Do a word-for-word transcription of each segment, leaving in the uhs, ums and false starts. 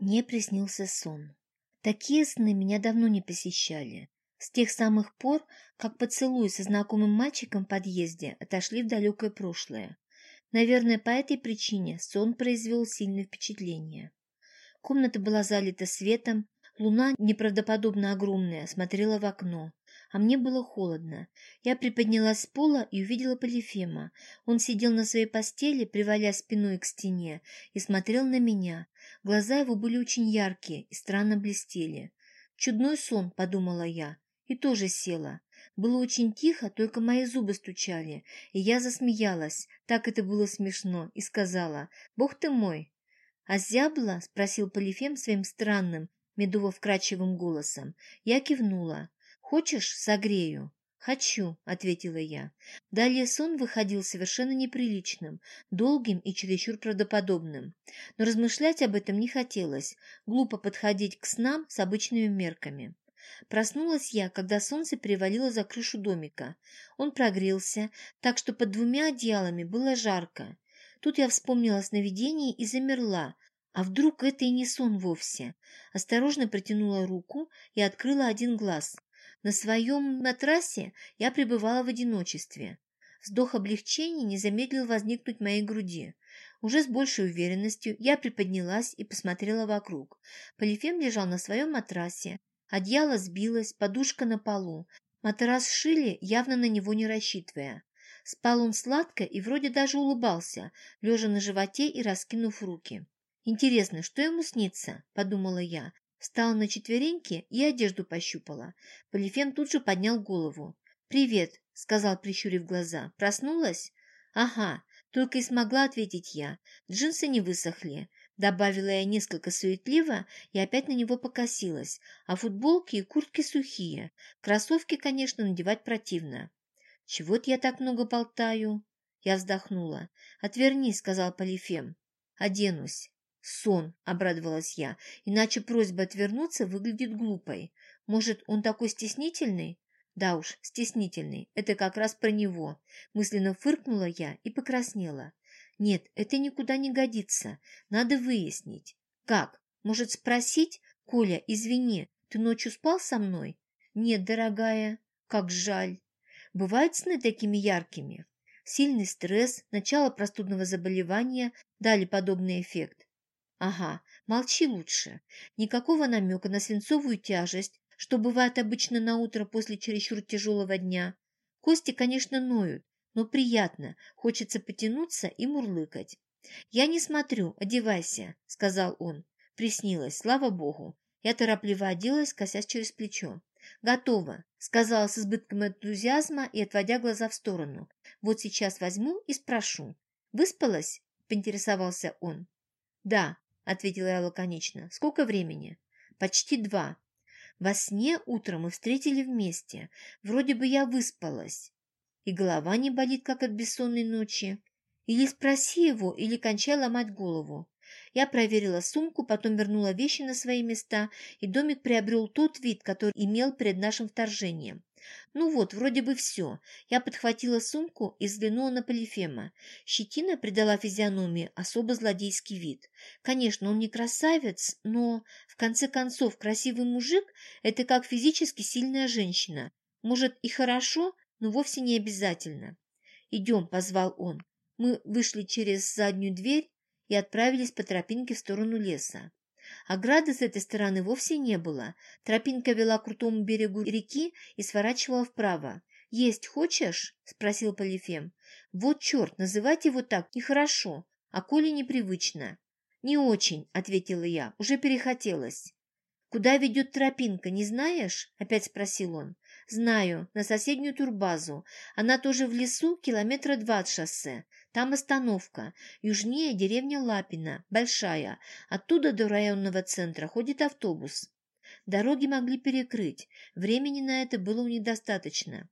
Мне приснился сон. Такие сны меня давно не посещали. С тех самых пор, как поцелуи со знакомым мальчиком в подъезде отошли в далекое прошлое. Наверное, по этой причине сон произвел сильное впечатление. Комната была залита светом, луна, неправдоподобно огромная, смотрела в окно, а мне было холодно. Я приподнялась с пола и увидела Полифема. Он сидел на своей постели, привалясь спиной к стене, и смотрел на меня. Глаза его были очень яркие и странно блестели. «Чудной сон», — подумала я, и тоже села. Было очень тихо, только мои зубы стучали, и я засмеялась, так это было смешно, и сказала: «Бог ты мой!» «А зябла?» — спросил Полифем своим странным, медово-вкрадчивым голосом. Я кивнула. «Хочешь, согрею?» «Хочу», — ответила я. Далее сон выходил совершенно неприличным, долгим и чересчур правдоподобным. Но размышлять об этом не хотелось, глупо подходить к снам с обычными мерками. Проснулась я, когда солнце перевалило за крышу домика. Он прогрелся, так что под двумя одеялами было жарко. Тут я вспомнила о сновидении и замерла. А вдруг это и не сон вовсе? Осторожно протянула руку и открыла один глаз. На своем матрасе я пребывала в одиночестве. Вздох облегчения не замедлил возникнуть в моей груди. Уже с большей уверенностью я приподнялась и посмотрела вокруг. Полифем лежал на своем матрасе. Одеяло сбилось, подушка на полу. Матрас шили, явно на него не рассчитывая. Спал он сладко и вроде даже улыбался, лежа на животе и раскинув руки. «Интересно, что ему снится?» – подумала я. Встала на четвереньки и одежду пощупала. Полифем тут же поднял голову. «Привет», – сказал, прищурив глаза. «Проснулась?» «Ага», – только и смогла ответить я. «Джинсы не высохли», – добавила я несколько суетливо и опять на него покосилась. «А футболки и куртки сухие. Кроссовки, конечно, надевать противно». «Чего-то я так много болтаю?» Я вздохнула. «Отвернись», — сказал Полифем. «Оденусь». «Сон», — обрадовалась я, «иначе просьба отвернуться выглядит глупой. Может, он такой стеснительный?» «Да уж, стеснительный. Это как раз про него». Мысленно фыркнула я и покраснела. «Нет, это никуда не годится. Надо выяснить». «Как? Может, спросить? Коля, извини, ты ночью спал со мной?» «Нет, дорогая. Как жаль». Бывают сны такими яркими? Сильный стресс, начало простудного заболевания дали подобный эффект. Ага, молчи лучше. Никакого намека на свинцовую тяжесть, что бывает обычно на утро после чересчур тяжелого дня. Кости, конечно, ноют, но приятно, хочется потянуться и мурлыкать. «Я не смотрю, одевайся», — сказал он. Приснилось, слава богу. Я торопливо оделась, косясь через плечо. «Готово», — сказала с избытком энтузиазма и отводя глаза в сторону. «Вот сейчас возьму и спрошу». «Выспалась?» — поинтересовался он. «Да», — ответила я лаконично. «Сколько времени?» «Почти два. Во сне утром мы встретили вместе. Вроде бы я выспалась. И голова не болит, как от бессонной ночи. Или спроси его, или кончай ломать голову». Я проверила сумку, потом вернула вещи на свои места, и домик приобрел тот вид, который имел перед нашим вторжением. Ну вот, вроде бы все. Я подхватила сумку и взглянула на Полифема. Щетина придала физиономии особо злодейский вид. Конечно, он не красавец, но, в конце концов, красивый мужик – это как физически сильная женщина. Может, и хорошо, но вовсе не обязательно. «Идем», – позвал он. Мы вышли через заднюю дверь и отправились по тропинке в сторону леса. Ограды с этой стороны вовсе не было. Тропинка вела к крутому берегу реки и сворачивала вправо. «Есть хочешь?» – спросил Полифем. «Вот черт, называть его так нехорошо, а Коле непривычно». «Не очень», – ответила я, – «уже перехотелось». «Куда ведет тропинка, не знаешь?» – опять спросил он. «Знаю, на соседнюю турбазу. Она тоже в лесу, километра два от шоссе. Там остановка. Южнее деревня Лапина, большая. Оттуда до районного центра ходит автобус». Дороги могли перекрыть. Времени на это было у них достаточно.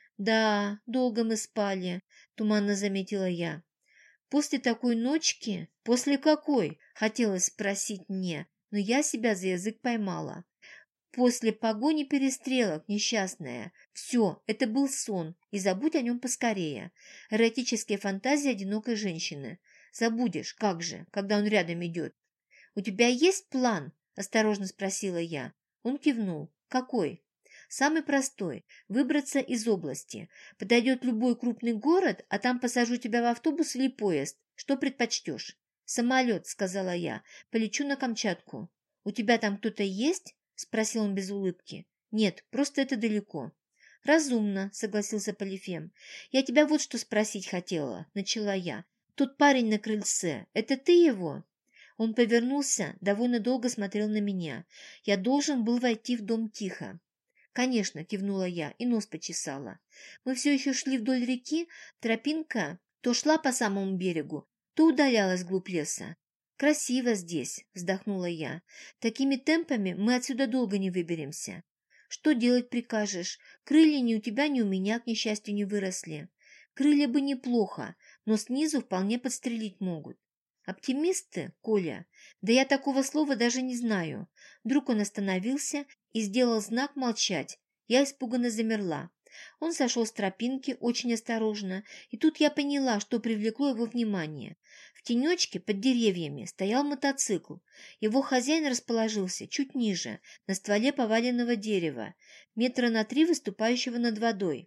«Да, долго мы спали», – туманно заметила я. «После такой ночки?» «После какой?» – хотелось спросить мне, но я себя за язык поймала. После погони перестрелок, несчастная. Все, это был сон, и забудь о нем поскорее. Эротические фантазии одинокой женщины. Забудешь, как же, когда он рядом идет. «У тебя есть план?» – осторожно спросила я. Он кивнул. «Какой?» «Самый простой – выбраться из области. Подойдет любой крупный город, а там посажу тебя в автобус или поезд. Что предпочтешь?» «Самолет», – сказала я. «Полечу на Камчатку». «У тебя там кто-то есть?» – спросил он без улыбки. «Нет, просто это далеко». «Разумно», – согласился Полифем. «Я тебя вот что спросить хотела», – начала я. «Тот парень на крыльце, это ты его?» Он повернулся, довольно долго смотрел на меня. Я должен был войти в дом тихо. «Конечно», – кивнула я и нос почесала. Мы все еще шли вдоль реки, тропинка то шла по самому берегу, то удалялась вглубь леса. «Красиво здесь», – вздохнула я. «Такими темпами мы отсюда долго не выберемся». «Что делать прикажешь? Крылья ни у тебя, ни у меня, к несчастью, не выросли. Крылья бы неплохо, но снизу вполне подстрелить могут». «Оптимисты, Коля? Да я такого слова даже не знаю». Вдруг он остановился и сделал знак молчать. Я испуганно замерла. Он сошел с тропинки очень осторожно, и тут я поняла, что привлекло его внимание. В тенечке под деревьями стоял мотоцикл. Его хозяин расположился чуть ниже, на стволе поваленного дерева, метра на три выступающего над водой.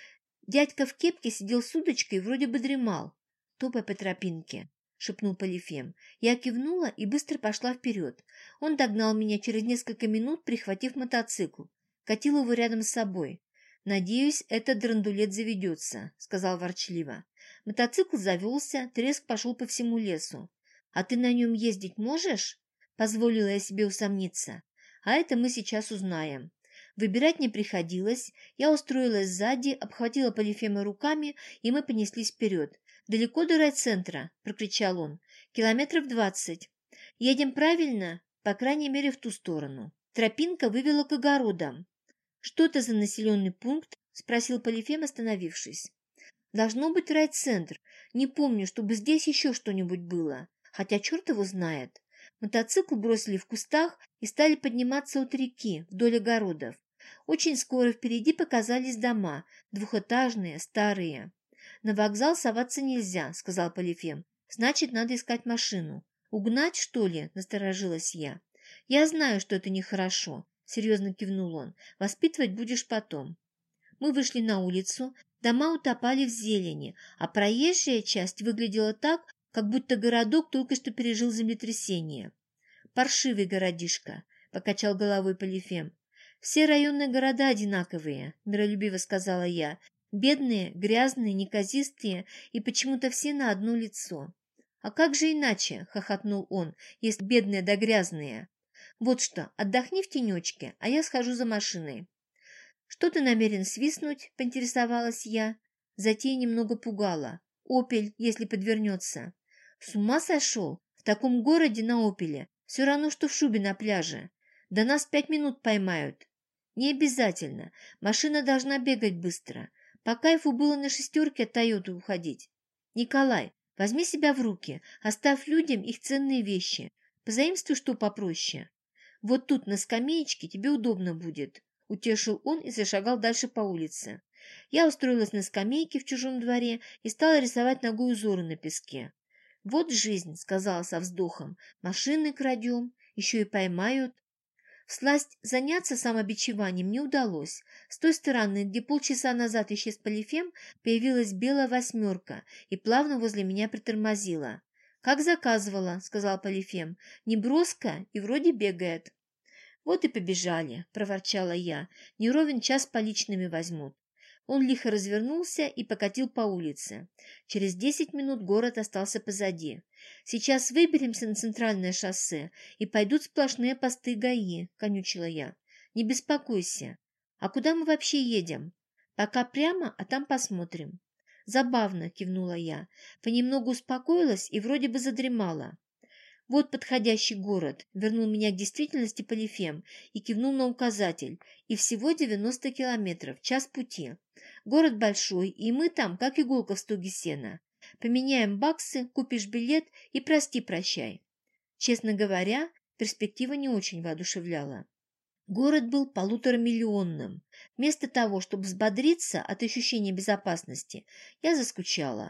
Дядька в кепке сидел с удочкой и вроде бы дремал. «Топай по тропинке», — шепнул Полифем. Я кивнула и быстро пошла вперед. Он догнал меня через несколько минут, прихватив мотоцикл. Катил его рядом с собой. «Надеюсь, этот драндулет заведется», — сказал ворчливо. Мотоцикл завелся, треск пошел по всему лесу. «А ты на нем ездить можешь?» — позволила я себе усомниться. «А это мы сейчас узнаем». Выбирать не приходилось. Я устроилась сзади, обхватила Полифема руками, и мы понеслись вперед. «Далеко до райцентра?» – прокричал он. «Километров двадцать. Едем правильно? По крайней мере, в ту сторону». Тропинка вывела к огородам. «Что это за населенный пункт?» – спросил Полифем, остановившись. «Должно быть райцентр. Не помню, чтобы здесь еще что-нибудь было. Хотя черт его знает». Мотоцикл бросили в кустах и стали подниматься от реки вдоль огородов. Очень скоро впереди показались дома, двухэтажные, старые. «На вокзал соваться нельзя», — сказал Полифем. «Значит, надо искать машину». «Угнать, что ли?» — насторожилась я. «Я знаю, что это нехорошо», — серьезно кивнул он. «Воспитывать будешь потом». Мы вышли на улицу, дома утопали в зелени, а проезжая часть выглядела так, как будто городок только что пережил землетрясение. «Паршивый городишко», — покачал головой Полифем. «Все районные города одинаковые», — миролюбиво сказала я. «Бедные, грязные, неказистые и почему-то все на одно лицо». «А как же иначе?» — хохотнул он, — «если бедные да грязные». «Вот что, отдохни в тенечке, а я схожу за машиной». «Что ты намерен свистнуть?» — поинтересовалась я. Затея немного пугала. «Опель, если подвернется». «С ума сошел? В таком городе на «Опеле» все равно, что в шубе на пляже. Да нас пять минут поймают». «Не обязательно. Машина должна бегать быстро. По кайфу было на шестерке от Тойоты уходить». «Николай, возьми себя в руки, оставь людям их ценные вещи. Позаимствуй что попроще. Вот тут на скамеечке тебе удобно будет». Утешил он и зашагал дальше по улице. Я устроилась на скамейке в чужом дворе и стала рисовать ногой узоры на песке. «Вот жизнь», — сказала со вздохом, — «машины крадем, еще и поймают». Всласть заняться самобичеванием не удалось. С той стороны, где полчаса назад исчез Полифем, появилась белая восьмерка и плавно возле меня притормозила. «Как заказывала», — сказал Полифем, — «неброско и вроде бегает». «Вот и побежали», — проворчала я, — «не ровен час поличными возьмут». Он лихо развернулся и покатил по улице. Через десять минут город остался позади. «Сейчас выберемся на центральное шоссе, и пойдут сплошные посты ГАИ», — конючила я. «Не беспокойся. А куда мы вообще едем?» «Пока прямо, а там посмотрим». «Забавно», — кивнула я. Понемногу успокоилась и вроде бы задремала. «Вот подходящий город», — вернул меня к действительности Полифем и кивнул на указатель. «И всего девяносто километров, час пути. Город большой, и мы там, как иголка в стоге сена. Поменяем баксы, купишь билет и прости-прощай». Честно говоря, перспектива не очень воодушевляла. Город был полуторамиллионным. Вместо того, чтобы взбодриться от ощущения безопасности, я заскучала.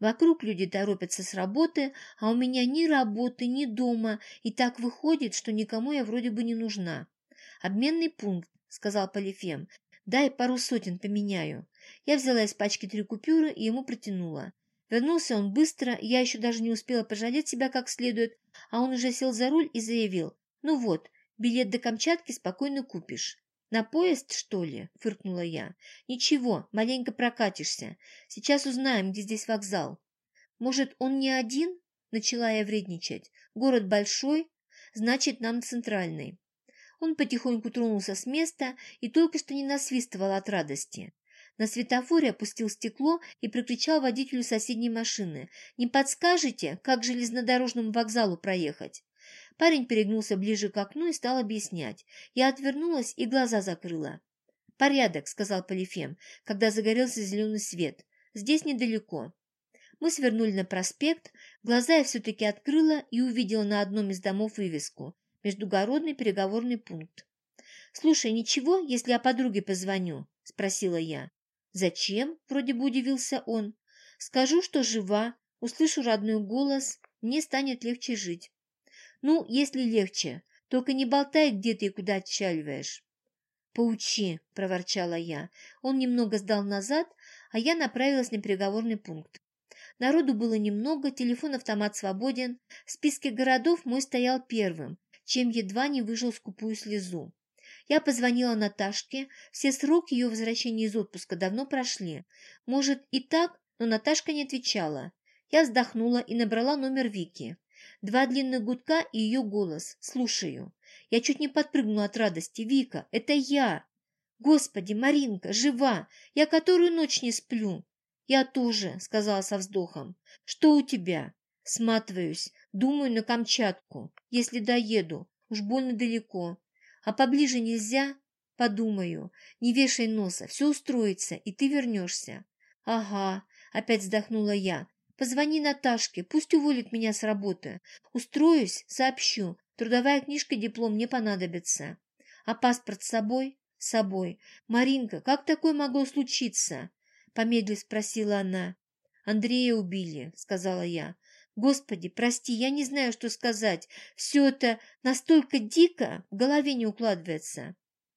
Вокруг люди торопятся с работы, а у меня ни работы, ни дома, и так выходит, что никому я вроде бы не нужна. «Обменный пункт», — сказал Полифем. «Дай пару сотен поменяю». Я взяла из пачки три купюры и ему протянула. Вернулся он быстро, я еще даже не успела пожалеть себя как следует, а он уже сел за руль и заявил: «Ну вот, билет до Камчатки спокойно купишь». «На поезд, что ли?» – фыркнула я. «Ничего, маленько прокатишься. Сейчас узнаем, где здесь вокзал». «Может, он не один?» – начала я вредничать. «Город большой, значит, нам центральный». Он потихоньку тронулся с места и только что не насвистывал от радости. На светофоре опустил стекло и прокричал водителю соседней машины: «Не подскажете, как к железнодорожному вокзалу проехать?» Парень перегнулся ближе к окну и стал объяснять. Я отвернулась и глаза закрыла. «Порядок», — сказал Полифем, когда загорелся зеленый свет. «Здесь недалеко». Мы свернули на проспект, глаза я все-таки открыла и увидела на одном из домов вывеску: «Междугородный переговорный пункт». «Слушай, ничего, если я подруге позвоню?» — спросила я. «Зачем?» — вроде бы удивился он. «Скажу, что жива, услышу родной голос, мне станет легче жить». «Ну, если легче, только не болтай, где ты и куда отчаливаешь». «Поучи», — проворчала я. Он немного сдал назад, а я направилась на переговорный пункт. Народу было немного, телефон-автомат свободен. В списке городов мой стоял первым, чем едва не выжил скупую слезу. Я позвонила Наташке, все сроки ее возвращения из отпуска давно прошли. Может, и так, но Наташка не отвечала. Я вздохнула и набрала номер Вики. Два длинных гудка и ее голос. «Слушаю». Я чуть не подпрыгнула от радости. «Вика, это я!» «Господи, Маринка, жива! Я которую ночь не сплю!» «Я тоже», — сказала со вздохом. «Что у тебя?» «Сматываюсь. Думаю на Камчатку. Если доеду. Уж больно далеко. А поближе нельзя?» «Подумаю. Не вешай носа. Все устроится, и ты вернешься». «Ага», — опять вздохнула я. «Позвони Наташке, пусть уволит меня с работы. Устроюсь, сообщу. Трудовая книжка и диплом мне понадобятся». «А паспорт с собой?» «С собой». «Маринка, как такое могло случиться?» Помедлив спросила она. «Андрея убили», — сказала я. «Господи, прости, я не знаю, что сказать. Все это настолько дико, в голове не укладывается».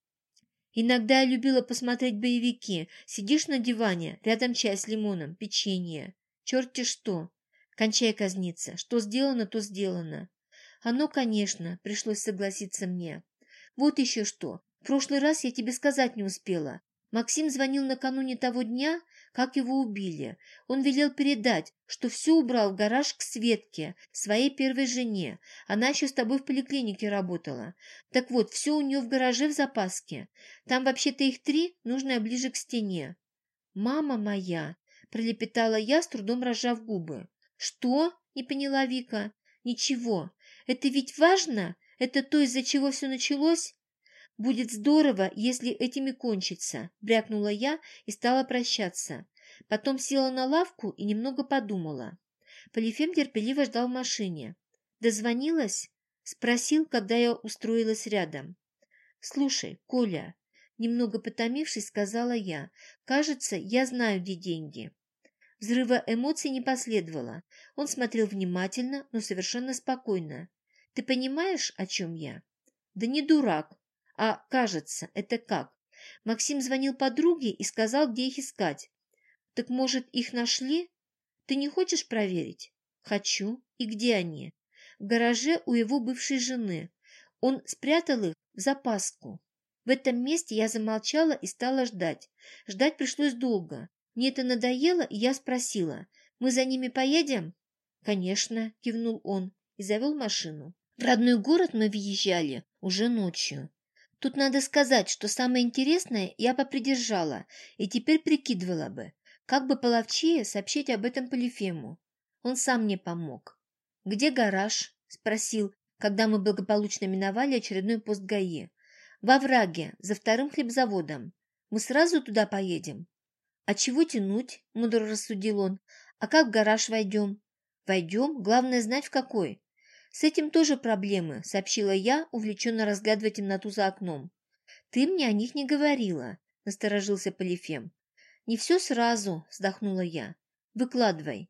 Иногда я любила посмотреть боевики. Сидишь на диване, рядом чай с лимоном, печенье. Черт-те что. Кончай казниться. Что сделано, то сделано. Оно, конечно, пришлось согласиться мне. Вот еще что. В прошлый раз я тебе сказать не успела. Максим звонил накануне того дня, как его убили. Он велел передать, что все убрал в гараж к Светке, своей первой жене. Она еще с тобой в поликлинике работала. Так вот, все у нее в гараже в запаске. Там вообще-то их три, нужное ближе к стене. «Мама моя!» – пролепетала я, с трудом разжав губы. «Что?» – не поняла Вика. «Ничего. Это ведь важно? Это то, из-за чего все началось?» «Будет здорово, если этими кончится», – брякнула я и стала прощаться. Потом села на лавку и немного подумала. Полифем терпеливо ждал в машине. «Дозвонилась?» – спросил, когда я устроилась рядом. «Слушай, Коля», – немного потомившись, сказала я, – «кажется, я знаю, где деньги». Взрыва эмоций не последовало. Он смотрел внимательно, но совершенно спокойно. «Ты понимаешь, о чем я?» «Да не дурак. А, кажется, это как? Максим звонил подруге и сказал, где их искать. Так, может, их нашли? Ты не хочешь проверить?» «Хочу. И где они?» «В гараже у его бывшей жены. Он спрятал их в запаску». В этом месте я замолчала и стала ждать. Ждать пришлось долго. Мне это надоело, и я спросила: «Мы за ними поедем?» «Конечно», — кивнул он и завел машину. В родной город мы въезжали уже ночью. Тут надо сказать, что самое интересное я попридержала и теперь прикидывала бы, как бы половчее сообщить об этом Полифему. Он сам мне помог. «Где гараж?» – спросил, когда мы благополучно миновали очередной пост ГАИ. «Во враге, за вторым хлебзаводом. Мы сразу туда поедем?» «А чего тянуть?» – мудро рассудил он. «А как в гараж войдем?» «Войдем, главное знать в какой». «С этим тоже проблемы», — сообщила я, увлеченно разглядывая темноту за окном. «Ты мне о них не говорила», — насторожился Полифем. «Не все сразу», — вздохнула я. «Выкладывай».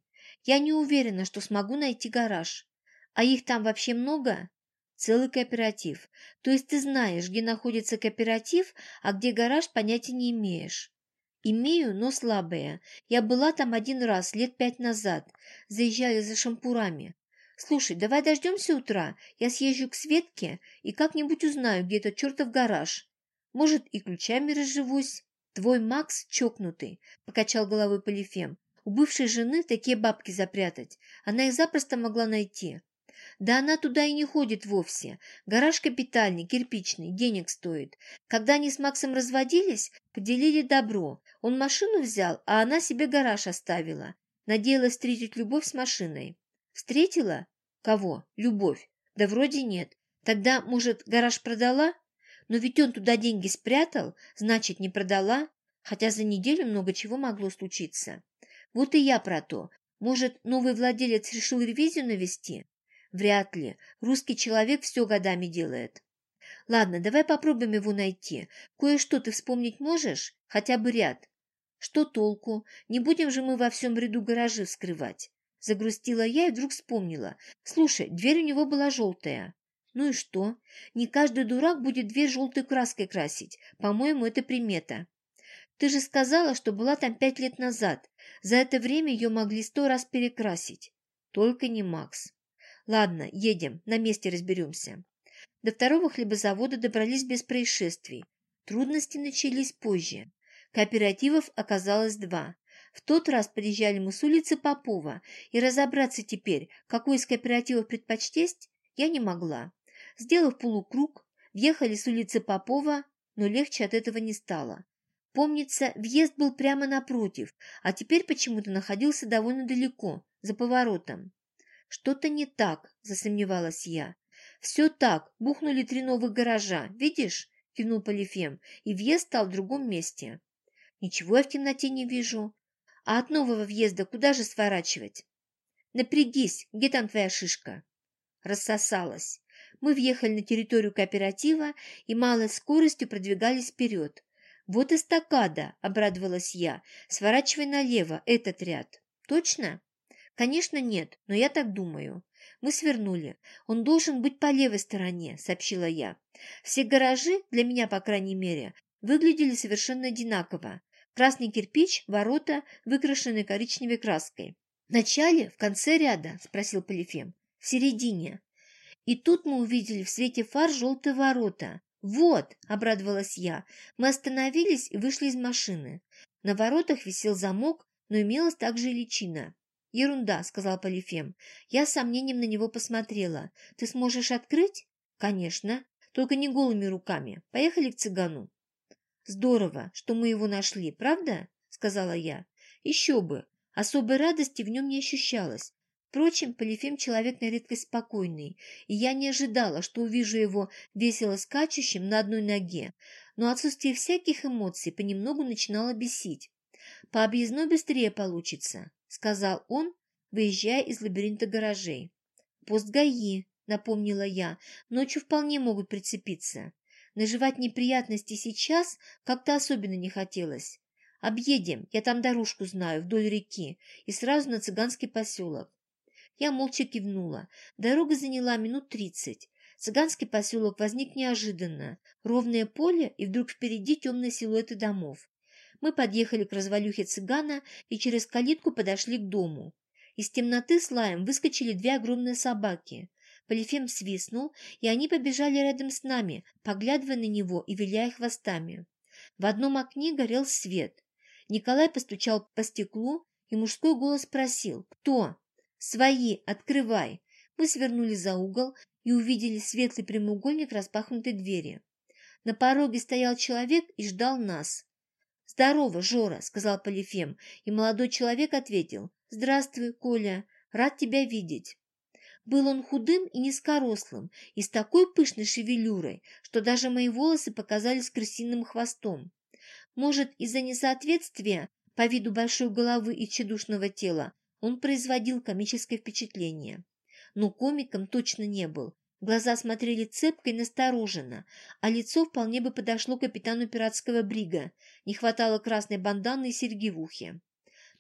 Я не уверена, что смогу найти гараж. А их там вообще много? Целый кооператив. То есть ты знаешь, где находится кооператив, а где гараж, понятия не имеешь. Имею, но слабое. Я была там один раз, лет пять назад. Заезжали за шампурами. Слушай, давай дождемся утра. Я съезжу к Светке и как-нибудь узнаю, где этот чертов гараж. Может, и ключами разживусь. Твой Макс чокнутый, покачал головой Полифем. У бывшей жены такие бабки запрятать. Она их запросто могла найти. Да она туда и не ходит вовсе. Гараж капитальный, кирпичный, денег стоит. Когда они с Максом разводились, поделили добро. Он машину взял, а она себе гараж оставила. Надеялась встретить любовь с машиной. Встретила? Кого? Любовь? Да вроде нет. Тогда, может, гараж продала? Но ведь он туда деньги спрятал, значит, не продала. Хотя за неделю много чего могло случиться. Вот и я про то. Может, новый владелец решил ревизию навести? Вряд ли. Русский человек все годами делает. Ладно, давай попробуем его найти. Кое-что ты вспомнить можешь? Хотя бы ряд. Что толку? Не будем же мы во всем ряду гаражи вскрывать. Загрустила я и вдруг вспомнила. Слушай, дверь у него была желтая. Ну и что? Не каждый дурак будет дверь желтой краской красить. По-моему, это примета. Ты же сказала, что была там пять лет назад. За это время ее могли сто раз перекрасить. Только не Макс. Ладно, едем, на месте разберемся. До второго хлебозавода добрались без происшествий. Трудности начались позже. Кооперативов оказалось два. В тот раз подъезжали мы с улицы Попова, и разобраться теперь, какой из кооперативов предпочесть, я не могла. Сделав полукруг, въехали с улицы Попова, но легче от этого не стало. Помнится, въезд был прямо напротив, а теперь почему-то находился довольно далеко, за поворотом. «Что-то не так», – засомневалась я. «Все так, бухнули три новых гаража, видишь?» – кивнул Полифем, и въезд стал в другом месте. «Ничего я в темноте не вижу. А от нового въезда куда же сворачивать?» «Напрягись, где там твоя шишка?» Рассосалась. Мы въехали на территорию кооператива и малой скоростью продвигались вперед. «Вот эстакада», – обрадовалась я. «Сворачивай налево, этот ряд». «Точно?» «Конечно нет, но я так думаю». Мы свернули. «Он должен быть по левой стороне», – сообщила я. Все гаражи, для меня по крайней мере, выглядели совершенно одинаково. Красный кирпич, ворота, выкрашенные коричневой краской. «В начале, в конце ряда?» – спросил Полифем. «В середине». И тут мы увидели в свете фар желтые ворота. «Вот!» – обрадовалась я. Мы остановились и вышли из машины. На воротах висел замок, но имелась также и личина. «Ерунда», – сказал Полифем. Я с сомнением на него посмотрела. «Ты сможешь открыть?» «Конечно. Только не голыми руками. Поехали к цыгану». «Здорово, что мы его нашли, правда?» – сказала я. «Еще бы. Особой радости в нем не ощущалось. Впрочем, Полифем человек на редкость спокойный, и я не ожидала, что увижу его весело скачущим на одной ноге, но отсутствие всяких эмоций понемногу начинало бесить. «По объездной быстрее получится», — сказал он, выезжая из лабиринта гаражей. «Пост ГАИ», — напомнила я, — «ночью вполне могут прицепиться. Наживать неприятности сейчас как-то особенно не хотелось. Объедем, я там дорожку знаю, вдоль реки, и сразу на цыганский поселок». Я молча кивнула. Дорога заняла минут тридцать. Цыганский поселок возник неожиданно. Ровное поле, и вдруг впереди темные силуэты домов. Мы подъехали к развалюхе цыгана и через калитку подошли к дому. Из темноты с лаем выскочили две огромные собаки. Полифем свистнул, и они побежали рядом с нами, поглядывая на него и виляя хвостами. В одном окне горел свет. Николай постучал по стеклу, и мужской голос спросил: «Кто?» «Свои, открывай!» Мы свернули за угол и увидели светлый прямоугольник распахнутой двери. На пороге стоял человек и ждал нас. «Здорово, Жора», — сказал Полифем, и молодой человек ответил: «Здравствуй, Коля, рад тебя видеть». Был он худым и низкорослым, и с такой пышной шевелюрой, что даже мои волосы показались крысиным хвостом. Может, из-за несоответствия по виду большой головы и тщедушного тела он производил комическое впечатление. Но комиком точно не был. Глаза смотрели цепко и настороженно, а лицо вполне бы подошло капитану пиратского брига. Не хватало красной банданы и серьги в ухе.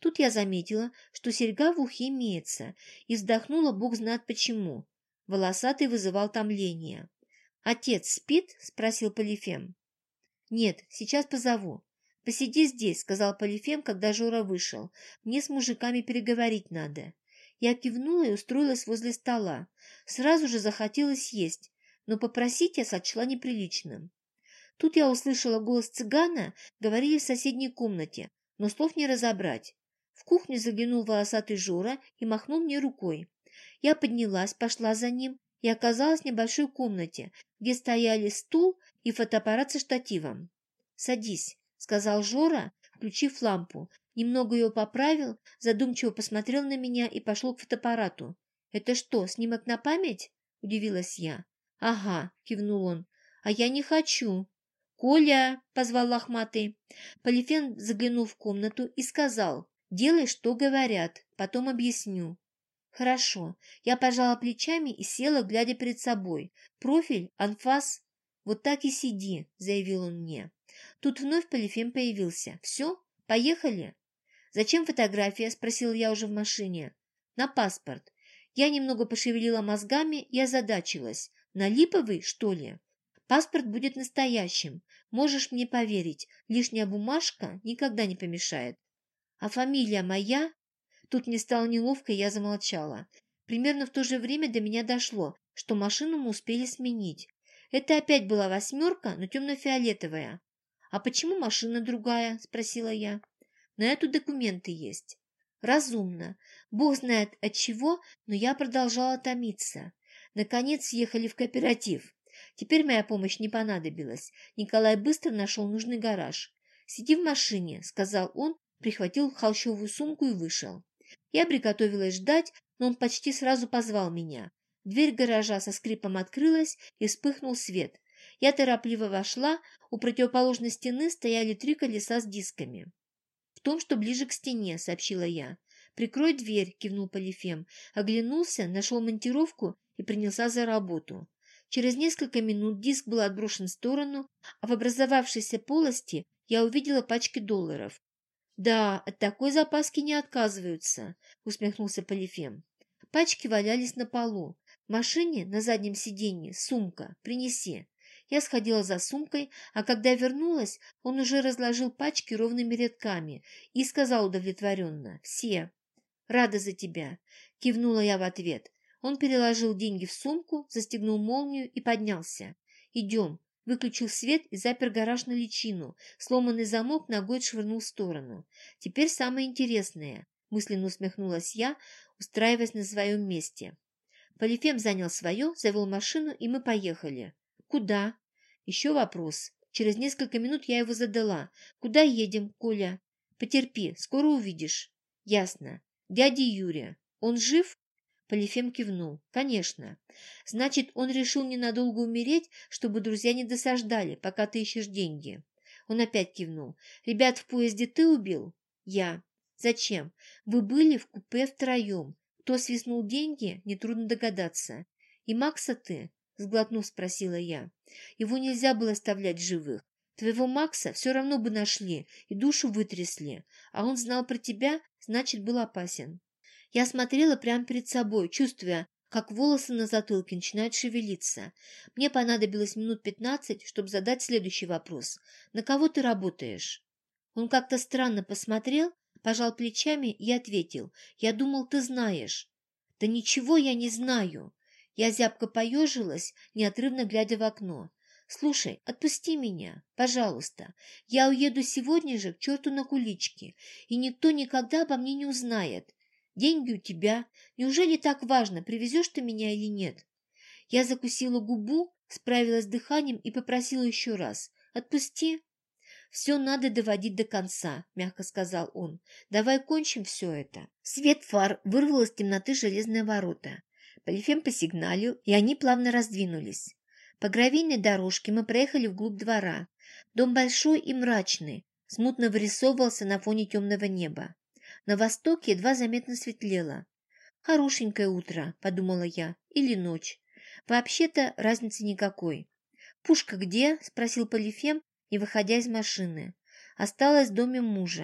Тут я заметила, что серьга в ухе имеется, и вздохнула, бог знает почему. Волосатый вызывал томление. «Отец спит?» – спросил Полифем. «Нет, сейчас позову». «Посиди здесь», – сказал Полифем, когда Жора вышел. «Мне с мужиками переговорить надо». Я кивнула и устроилась возле стола. Сразу же захотелось есть, но попросить я сочла неприличным. Тут я услышала голос цыгана, говорили в соседней комнате, но слов не разобрать. В кухню заглянул волосатый Жора и махнул мне рукой. Я поднялась, пошла за ним и оказалась в небольшой комнате, где стояли стул и фотоаппарат со штативом. «Садись», — сказал Жора, включив лампу. Немного его поправил, задумчиво посмотрел на меня и пошел к фотоаппарату. «Это что, снимок на память?» – удивилась я. «Ага», – кивнул он. «А я не хочу». «Коля!» – позвал лохматый. Полифем заглянул в комнату и сказал: «Делай, что говорят, потом объясню». «Хорошо». Я пожала плечами и села, глядя перед собой. Профиль, анфас. «Вот так и сиди», – заявил он мне. Тут вновь Полифем появился. «Все? Поехали?» «Зачем фотография?» – спросила я уже в машине. «На паспорт». Я немного пошевелила мозгами и озадачилась. «На липовый, что ли?» «Паспорт будет настоящим. Можешь мне поверить, лишняя бумажка никогда не помешает». «А фамилия моя?» Тут мне стало неловко, и я замолчала. Примерно в то же время до меня дошло, что машину мы успели сменить. Это опять была восьмерка, но темно-фиолетовая. «А почему машина другая?» – спросила я. «На эту документы есть». Разумно. Бог знает от чего, но я продолжала томиться. Наконец съехали в кооператив. Теперь моя помощь не понадобилась. Николай быстро нашел нужный гараж. «Сиди в машине», — сказал он, прихватил холщовую сумку и вышел. Я приготовилась ждать, но он почти сразу позвал меня. Дверь гаража со скрипом открылась, и вспыхнул свет. Я торопливо вошла, у противоположной стены стояли три колеса с дисками. «В том, что ближе к стене», — сообщила я. «Прикрой дверь», — кивнул Полифем. Оглянулся, нашел монтировку и принялся за работу. Через несколько минут диск был отброшен в сторону, а в образовавшейся полости я увидела пачки долларов. «Да, от такой запаски не отказываются», — усмехнулся Полифем. Пачки валялись на полу. В машине на заднем сиденье сумка. Принеси. Я сходила за сумкой, а когда вернулась, он уже разложил пачки ровными рядками и сказал удовлетворенно: «Все. Рада за тебя», — кивнула я в ответ. Он переложил деньги в сумку, застегнул молнию и поднялся. «Идем». Выключил свет и запер гараж на личину. Сломанный замок ногой швырнул в сторону. «Теперь самое интересное», — мысленно усмехнулась я, устраиваясь на своем месте. Полифем занял свое, завел машину, и мы поехали. «Куда?» «Еще вопрос. Через несколько минут я его задала. Куда едем, Коля?» «Потерпи, скоро увидишь». «Ясно. Дядя Юрия. Он жив?» Полифем кивнул. «Конечно. Значит, он решил ненадолго умереть, чтобы друзья не досаждали, пока ты ищешь деньги». Он опять кивнул. «Ребят в поезде ты убил?» «Я». «Зачем? Вы были в купе втроем. Кто свистнул деньги, нетрудно догадаться». «И Макса ты?» — сглотнув, спросила я. «Его нельзя было оставлять живых. Твоего Макса все равно бы нашли и душу вытрясли, а он знал про тебя, значит, был опасен». Я смотрела прямо перед собой, чувствуя, как волосы на затылке начинают шевелиться. Мне понадобилось минут пятнадцать, чтобы задать следующий вопрос. «На кого ты работаешь?» Он как-то странно посмотрел, пожал плечами и ответил: «Я думал, ты знаешь». «Да ничего я не знаю». Я зябко поежилась, неотрывно глядя в окно. «Слушай, отпусти меня, пожалуйста. Я уеду сегодня же к черту на кулички, и никто никогда обо мне не узнает. Деньги у тебя. Неужели так важно, привезешь ты меня или нет?» Я закусила губу, справилась с дыханием и попросила еще раз: «Отпусти». «Все надо доводить до конца», — мягко сказал он. «Давай кончим все это». Свет фар вырвал из темноты железные ворота. Полифем посигналил, и они плавно раздвинулись. По гравийной дорожке мы проехали вглубь двора. Дом большой и мрачный, смутно вырисовывался на фоне темного неба. На востоке едва заметно светлело. «Хорошенькое утро», — подумала я, — «или ночь. Вообще-то разницы никакой». «Пушка где?» — спросил Полифем, не выходя из машины. «Осталась в доме мужа.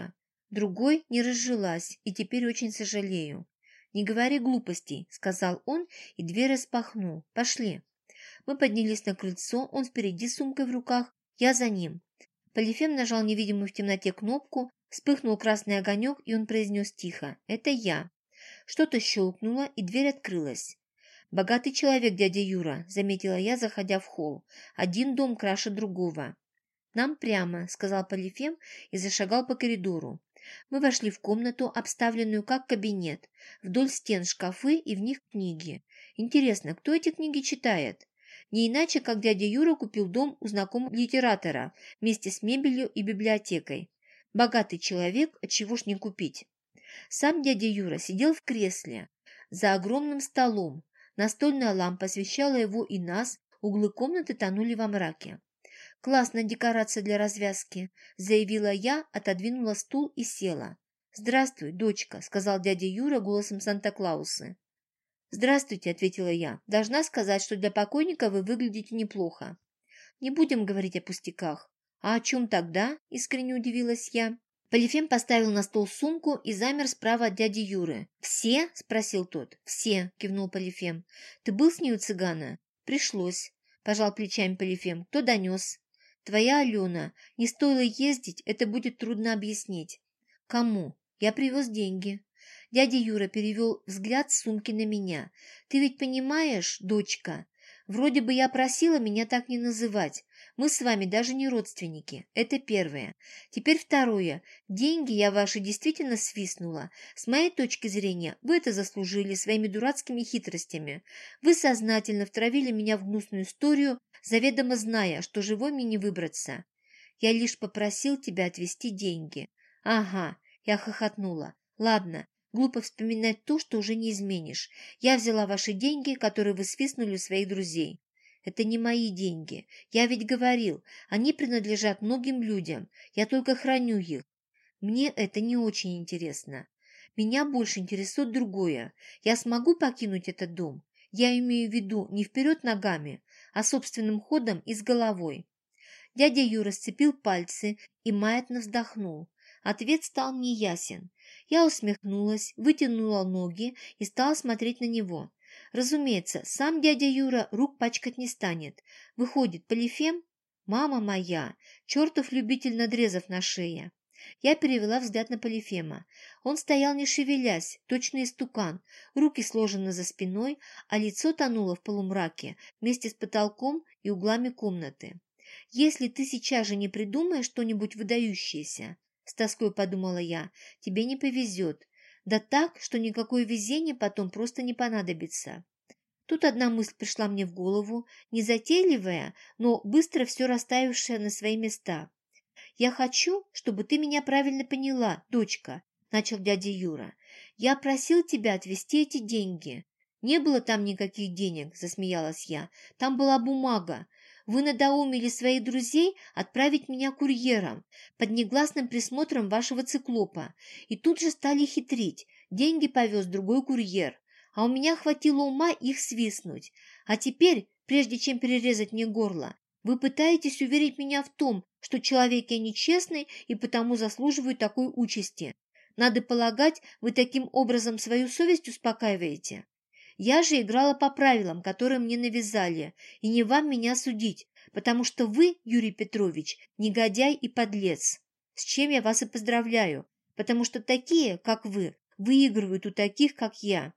Другой не разжилась, и теперь очень сожалею. «Не говори глупостей», — сказал он, и дверь распахнул. «Пошли». Мы поднялись на крыльцо, он впереди с сумкой в руках, я за ним. Полифем нажал невидимую в темноте кнопку, вспыхнул красный огонек, и он произнес тихо: «Это я». Что-то щелкнуло, и дверь открылась. «Богатый человек, дядя Юра», — заметила я, заходя в холл. «Один дом краше другого». «Нам прямо», — сказал Полифем и зашагал по коридору. Мы вошли в комнату, обставленную как кабинет. Вдоль стен шкафы, и в них книги. Интересно, кто эти книги читает? Не иначе, как дядя Юра купил дом у знакомого литератора вместе с мебелью и библиотекой. Богатый человек, отчего ж не купить? Сам дядя Юра сидел в кресле за огромным столом. Настольная лампа освещала его и нас, углы комнаты тонули во мраке. «Классная декорация для развязки», — заявила я, отодвинула стул и села. «Здравствуй, дочка», — сказал дядя Юра голосом Санта-Клауса. «Здравствуйте», — ответила я. «Должна сказать, что для покойника вы выглядите неплохо». «Не будем говорить о пустяках». «А о чем тогда?» — искренне удивилась я. Полифем поставил на стол сумку и замер справа от дяди Юры. «Все?» — спросил тот. «Все», — кивнул Полифем. «Ты был с ней у цыгана?» «Пришлось», — пожал плечами Полифем. «Кто донес?» «Твоя Алена. Не стоило ездить, это будет трудно объяснить». «Кому?» «Я привез деньги». Дядя Юра перевел взгляд с сумки на меня. «Ты ведь понимаешь, дочка, вроде бы я просила меня так не называть. Мы с вами даже не родственники. Это первое. Теперь второе. Деньги я ваши действительно свистнула. С моей точки зрения, вы это заслужили своими дурацкими хитростями. Вы сознательно втравили меня в гнусную историю, заведомо зная, что живой мне не выбраться. Я лишь попросил тебя отвезти деньги». «Ага», — я хохотнула. «Ладно, глупо вспоминать то, что уже не изменишь. Я взяла ваши деньги, которые вы свистнули у своих друзей». «Это не мои деньги. Я ведь говорил, они принадлежат многим людям. Я только храню их. Мне это не очень интересно. Меня больше интересует другое. Я смогу покинуть этот дом? Я имею в виду не вперед ногами, а собственным ходом и с головой». Дядя Юра сцепил пальцы и маятно вздохнул. Ответ стал неясен. Я усмехнулась, вытянула ноги и стала смотреть на него. Разумеется, сам дядя Юра рук пачкать не станет. Выходит, Полифем? Мама моя, чертов любитель надрезов на шее. Я перевела взгляд на Полифема. Он стоял не шевелясь, точно истукан, руки сложены за спиной, а лицо тонуло в полумраке вместе с потолком и углами комнаты. «Если ты сейчас же не придумаешь что-нибудь выдающееся, — с тоской подумала я, — тебе не повезет. Да так, что никакое везение потом просто не понадобится». Тут одна мысль пришла мне в голову, незатейливая, но быстро все расставившая на свои места. «Я хочу, чтобы ты меня правильно поняла, дочка», — начал дядя Юра. «Я просил тебя отвезти эти деньги». «Не было там никаких денег», — засмеялась я. «Там была бумага. Вы надоумили своих друзей отправить меня курьером под негласным присмотром вашего циклопа, и тут же стали хитрить. Деньги повез другой курьер, а у меня хватило ума их свистнуть. А теперь, прежде чем перерезать мне горло, вы пытаетесь уверить меня в том, что человек я нечестный и потому заслуживаю такой участи. Надо полагать, вы таким образом свою совесть успокаиваете. Я же играла по правилам, которые мне навязали, и не вам меня судить, потому что вы, Юрий Петрович, негодяй и подлец. С чем я вас и поздравляю, потому что такие, как вы, выигрывают у таких, как я».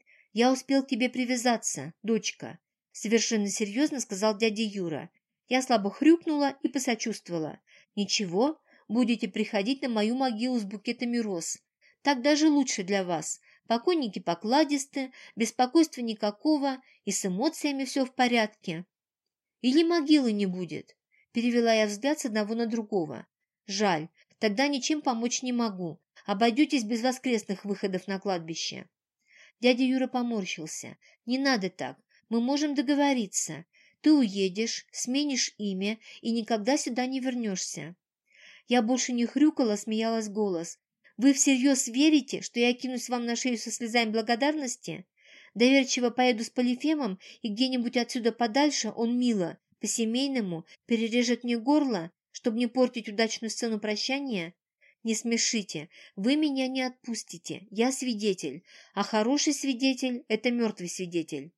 «Я успел к тебе привязаться, дочка», — совершенно серьезно сказал дядя Юра. Я слабо хрюкнула и посочувствовала. «Ничего, будете приходить на мою могилу с букетами роз. Так даже лучше для вас. Покойники покладисты, беспокойства никакого, и с эмоциями все в порядке». «Или могилы не будет?» — перевела я взгляд с одного на другого. «Жаль, тогда ничем помочь не могу. Обойдетесь без воскресных выходов на кладбище». Дядя Юра поморщился. «Не надо так. Мы можем договориться. Ты уедешь, сменишь имя и никогда сюда не вернешься». Я больше не хрюкала, смеялась в голос. «Вы всерьез верите, что я кинусь вам на шею со слезами благодарности? Доверчиво поеду с Полифемом, и где-нибудь отсюда подальше он мило, по-семейному, перережет мне горло, чтобы не портить удачную сцену прощания? Не смешите, вы меня не отпустите, я свидетель, а хороший свидетель – это мертвый свидетель.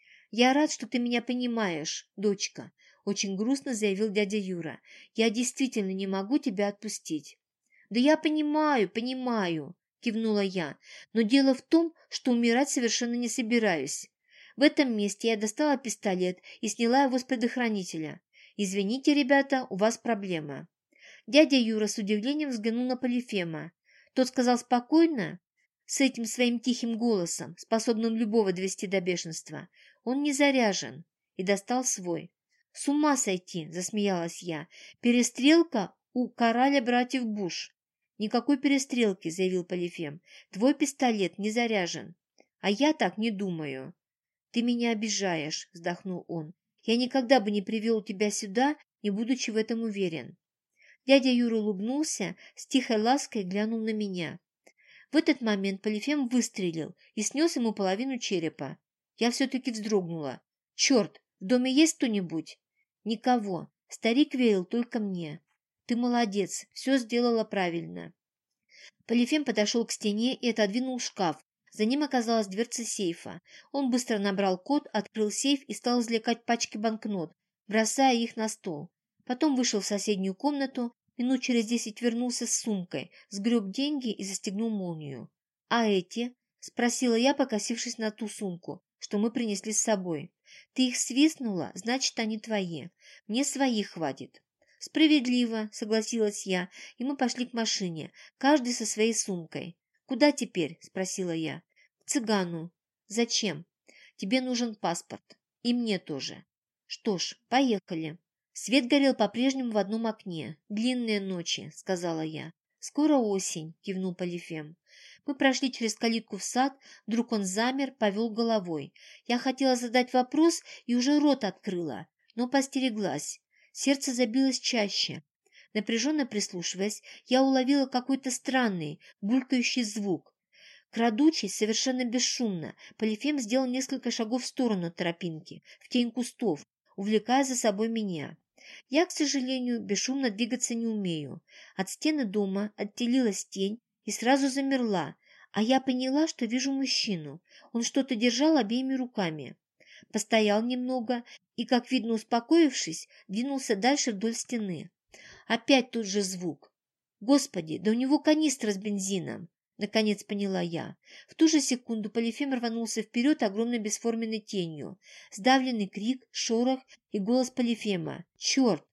Я рад, что ты меня понимаешь, дочка, очень грустно заявил дядя Юра. Я действительно не могу тебя отпустить. Да я понимаю, понимаю, кивнула я, но дело в том, что умирать совершенно не собираюсь. В этом месте я достала пистолет и сняла его с предохранителя. Извините, ребята, у вас проблема. Дядя Юра с удивлением взглянул на Полифема. Тот сказал спокойно, с этим своим тихим голосом, способным любого довести до бешенства. Он не заряжен. И достал свой. «С ума сойти!» – засмеялась я. «Перестрелка у короля братьев Буш». «Никакой перестрелки», – заявил Полифем. «Твой пистолет не заряжен». «А я так не думаю». «Ты меня обижаешь», – вздохнул он. «Я никогда бы не привел тебя сюда, не будучи в этом уверен». Дядя Юра улыбнулся, с тихой лаской глянул на меня. В этот момент Полифем выстрелил и снес ему половину черепа. Я все-таки вздрогнула. «Черт, в доме есть кто-нибудь?» «Никого. Старик верил только мне». «Ты молодец, все сделала правильно». Полифем подошел к стене и отодвинул шкаф. За ним оказалась дверца сейфа. Он быстро набрал код, открыл сейф и стал извлекать пачки банкнот, бросая их на стол. Потом вышел в соседнюю комнату, минут через десять вернулся с сумкой, сгреб деньги и застегнул молнию. «А эти?» – спросила я, покосившись на ту сумку, что мы принесли с собой. «Ты их свистнула, значит, они твои. Мне своих хватит». «Справедливо», – согласилась я, и мы пошли к машине, каждый со своей сумкой. «Куда теперь?» – спросила я. «К цыгану». «Зачем?» «Тебе нужен паспорт. И мне тоже». «Что ж, поехали». Свет горел по-прежнему в одном окне. «Длинные ночи», — сказала я. «Скоро осень», — кивнул Полифем. Мы прошли через калитку в сад, вдруг он замер, повел головой. Я хотела задать вопрос и уже рот открыла, но постереглась. Сердце забилось чаще. Напряженно прислушиваясь, я уловила какой-то странный, булькающий звук. Крадучись, совершенно бесшумно, Полифем сделал несколько шагов в сторону от тропинки, в тень кустов, увлекая за собой меня. Я, к сожалению, бесшумно двигаться не умею. От стены дома отделилась тень и сразу замерла, а я поняла, что вижу мужчину. Он что-то держал обеими руками. Постоял немного и, как видно, успокоившись, двинулся дальше вдоль стены. Опять тот же звук. Господи, да у него канистра с бензином! Наконец поняла я. В ту же секунду Полифем рванулся вперед огромной бесформенной тенью. Сдавленный крик, шорох и голос Полифема. «Черт!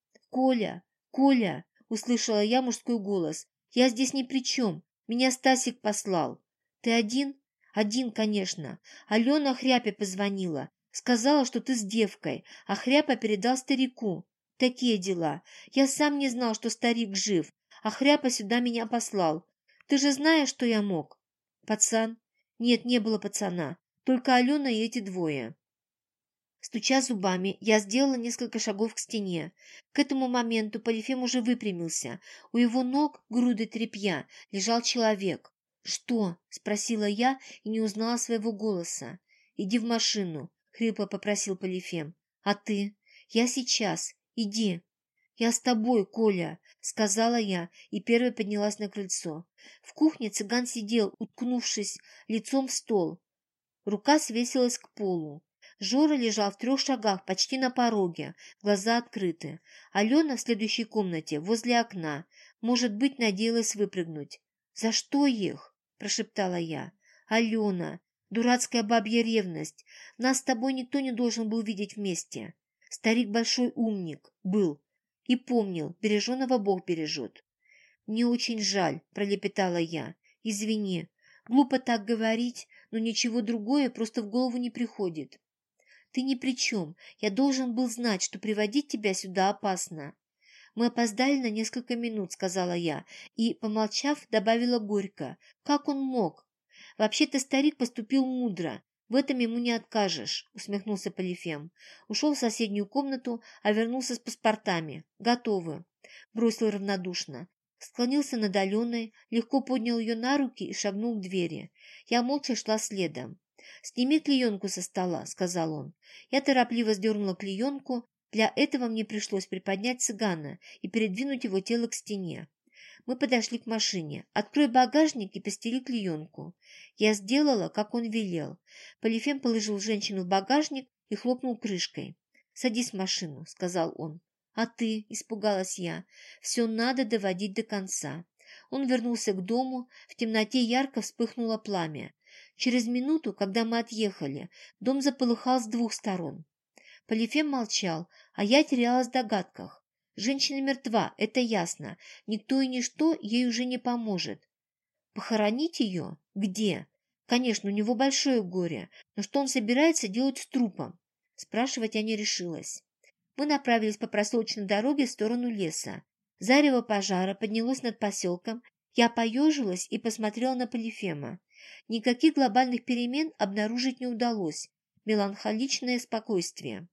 Коля! Коля!» — услышала я мужской голос. «Я здесь ни при чем. Меня Стасик послал». «Ты один?» «Один, конечно. Алена Хряпе позвонила. Сказала, что ты с девкой, а Хряпа передал старику. Такие дела. Я сам не знал, что старик жив, а Хряпа сюда меня послал. Ты же знаешь, что я мог?» «Пацан?» «Нет, не было пацана. Только Алена и эти двое». Стуча зубами, я сделала несколько шагов к стене. К этому моменту Полифем уже выпрямился. У его ног, груды тряпья, лежал человек. «Что?» – спросила я и не узнала своего голоса. «Иди в машину», – хрипло попросил Полифем. «А ты?» «Я сейчас. Иди». «Я с тобой, Коля», — сказала я и первой поднялась на крыльцо. В кухне цыган сидел, уткнувшись лицом в стол. Рука свесилась к полу. Жора лежал в трех шагах, почти на пороге, глаза открыты. Алена в следующей комнате, возле окна, может быть, надеялась выпрыгнуть. «За что их?» – прошептала я. «Алена, дурацкая бабья ревность. Нас с тобой никто не должен был видеть вместе. Старик большой умник. Был. И помнил, береженого Бог бережет». «Мне очень жаль», – пролепетала я. «Извини. Глупо так говорить, но ничего другое просто в голову не приходит». «Ты ни при чем. Я должен был знать, что приводить тебя сюда опасно». «Мы опоздали на несколько минут», — сказала я, и, помолчав, добавила горько. «Как он мог?» «Вообще-то старик поступил мудро. В этом ему не откажешь», — усмехнулся Полифем. Ушел в соседнюю комнату, а вернулся с паспортами. «Готовы», — бросил равнодушно. Склонился над Аленой, легко поднял ее на руки и шагнул к двери. Я молча шла следом. «Сними клеенку со стола», — сказал он. Я торопливо сдернула клеенку. Для этого мне пришлось приподнять цыгана и передвинуть его тело к стене. Мы подошли к машине. «Открой багажник и постели клеенку». Я сделала, как он велел. Полифем положил женщину в багажник и хлопнул крышкой. «Садись в машину», — сказал он. «А ты?» — испугалась я. «Все надо доводить до конца». Он вернулся к дому, в темноте ярко вспыхнуло пламя. Через минуту, когда мы отъехали, дом заполыхал с двух сторон. Полифем молчал, а я терялась в догадках. Женщина мертва, это ясно. Никто и ничто ей уже не поможет. Похоронить ее? Где? Конечно, у него большое горе, но что он собирается делать с трупом? Спрашивать я не решилась. Мы направились по проселочной дороге в сторону леса. Зарево пожара поднялось над поселком. Я поежилась и посмотрела на Полифема. Никаких глобальных перемен обнаружить не удалось. Меланхоличное спокойствие.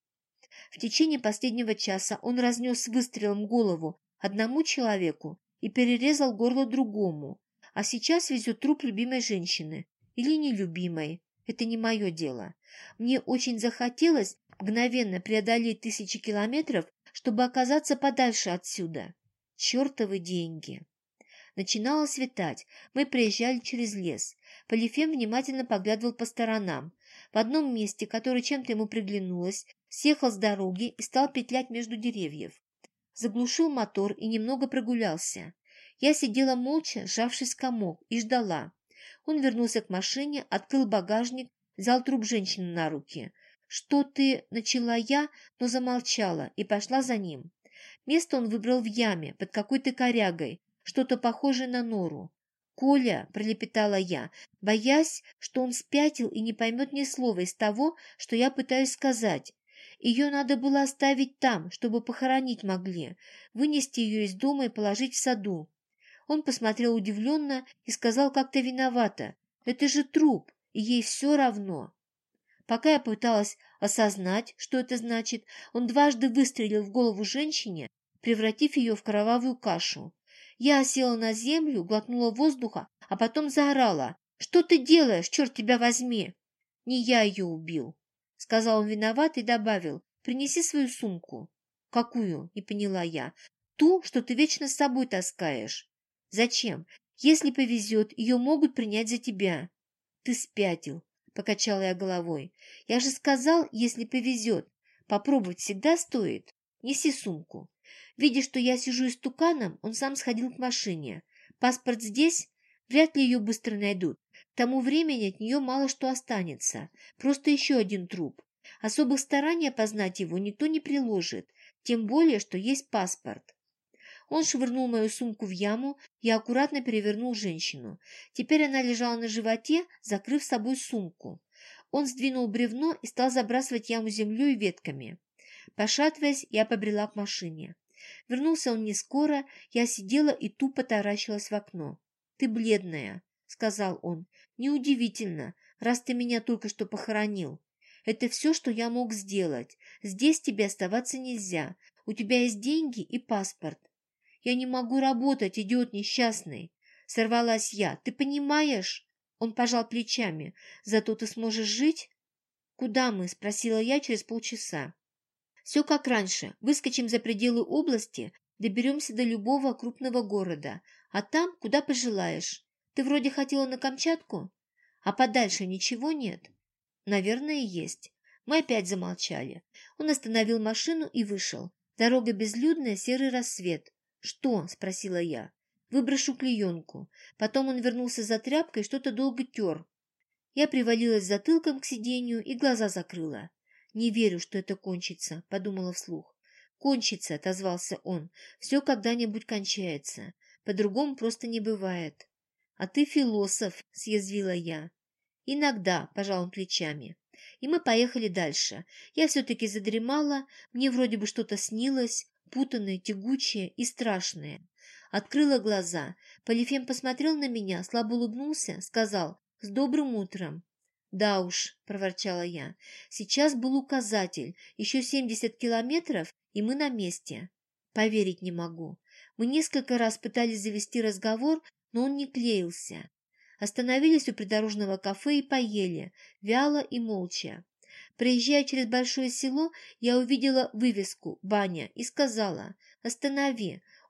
В течение последнего часа он разнес выстрелом голову одному человеку и перерезал горло другому, а сейчас везет труп любимой женщины. Или нелюбимой. Это не мое дело. Мне очень захотелось мгновенно преодолеть тысячи километров, чтобы оказаться подальше отсюда. Чертовы деньги! Начинало светать. Мы проезжали через лес. Полифем внимательно поглядывал по сторонам. В одном месте, которое чем-то ему приглянулось, съехал с дороги и стал петлять между деревьев. Заглушил мотор и немного прогулялся. Я сидела молча, сжавшись в комок, и ждала. Он вернулся к машине, открыл багажник, взял труп женщины на руки. «Что ты?» — начала я, но замолчала и пошла за ним. Место он выбрал в яме, под какой-то корягой, что-то похожее на нору. «Коля!» — пролепетала я, боясь, что он спятил и не поймет ни слова из того, что я пытаюсь сказать. Ее надо было оставить там, чтобы похоронить могли, вынести ее из дома и положить в саду. Он посмотрел удивленно и сказал как-то виновато: «Это же труп, и ей все равно». Пока я пыталась осознать, что это значит, он дважды выстрелил в голову женщине, превратив ее в кровавую кашу. Я осела на землю, глотнула воздуха, а потом заорала: «Что ты делаешь, черт тебя возьми?» «Не я ее убил», — сказал он виноват и добавил: «Принеси свою сумку». «Какую?» — не поняла я. «Ту, что ты вечно с собой таскаешь». «Зачем? Если повезет, ее могут принять за тебя». «Ты спятил», — покачала я головой. «Я же сказал, если повезет. Попробовать всегда стоит. Неси сумку». Видя, что я сижу истуканом, он сам сходил к машине. «Паспорт здесь? Вряд ли ее быстро найдут. К тому времени от нее мало что останется. Просто еще один труп. Особых стараний опознать его никто не приложит, тем более, что есть паспорт». Он швырнул мою сумку в яму и аккуратно перевернул женщину. Теперь она лежала на животе, закрыв собой сумку. Он сдвинул бревно и стал забрасывать яму землей и ветками. Пошатываясь, я побрела к машине. Вернулся он не скоро, я сидела и тупо таращилась в окно. «Ты бледная», — сказал он. «Неудивительно, раз ты меня только что похоронил. Это все, что я мог сделать. Здесь тебе оставаться нельзя. У тебя есть деньги и паспорт». «Я не могу работать, идиот несчастный!» Сорвалась я. «Ты понимаешь?» Он пожал плечами. «Зато ты сможешь жить?» «Куда мы?» — спросила я через полчаса. «Все как раньше. Выскочим за пределы области, доберемся до любого крупного города, а там, куда пожелаешь. Ты вроде хотела на Камчатку? А подальше ничего нет?» «Наверное, есть». Мы опять замолчали. Он остановил машину и вышел. Дорога безлюдная, серый рассвет. «Что?» — спросила я. «Выброшу клеенку». Потом он вернулся за тряпкой и что-то долго тер. Я привалилась затылком к сиденью и глаза закрыла. «Не верю, что это кончится», — подумала вслух. «Кончится», — отозвался он. «Все когда-нибудь кончается. По-другому просто не бывает». «А ты философ», — съязвила я. «Иногда», — пожал он плечами. И мы поехали дальше. Я все-таки задремала, мне вроде бы что-то снилось, путанное, тягучее и страшное. Открыла глаза. Полифем посмотрел на меня, слабо улыбнулся, сказал: «С добрым утром». «Да уж», — проворчала я, — «сейчас был указатель. Еще семьдесят километров, и мы на месте». Поверить не могу. Мы несколько раз пытались завести разговор, но он не клеился. Остановились у придорожного кафе и поели, вяло и молча. Проезжая через большое село, я увидела вывеску «Баня» и сказала: «Останови».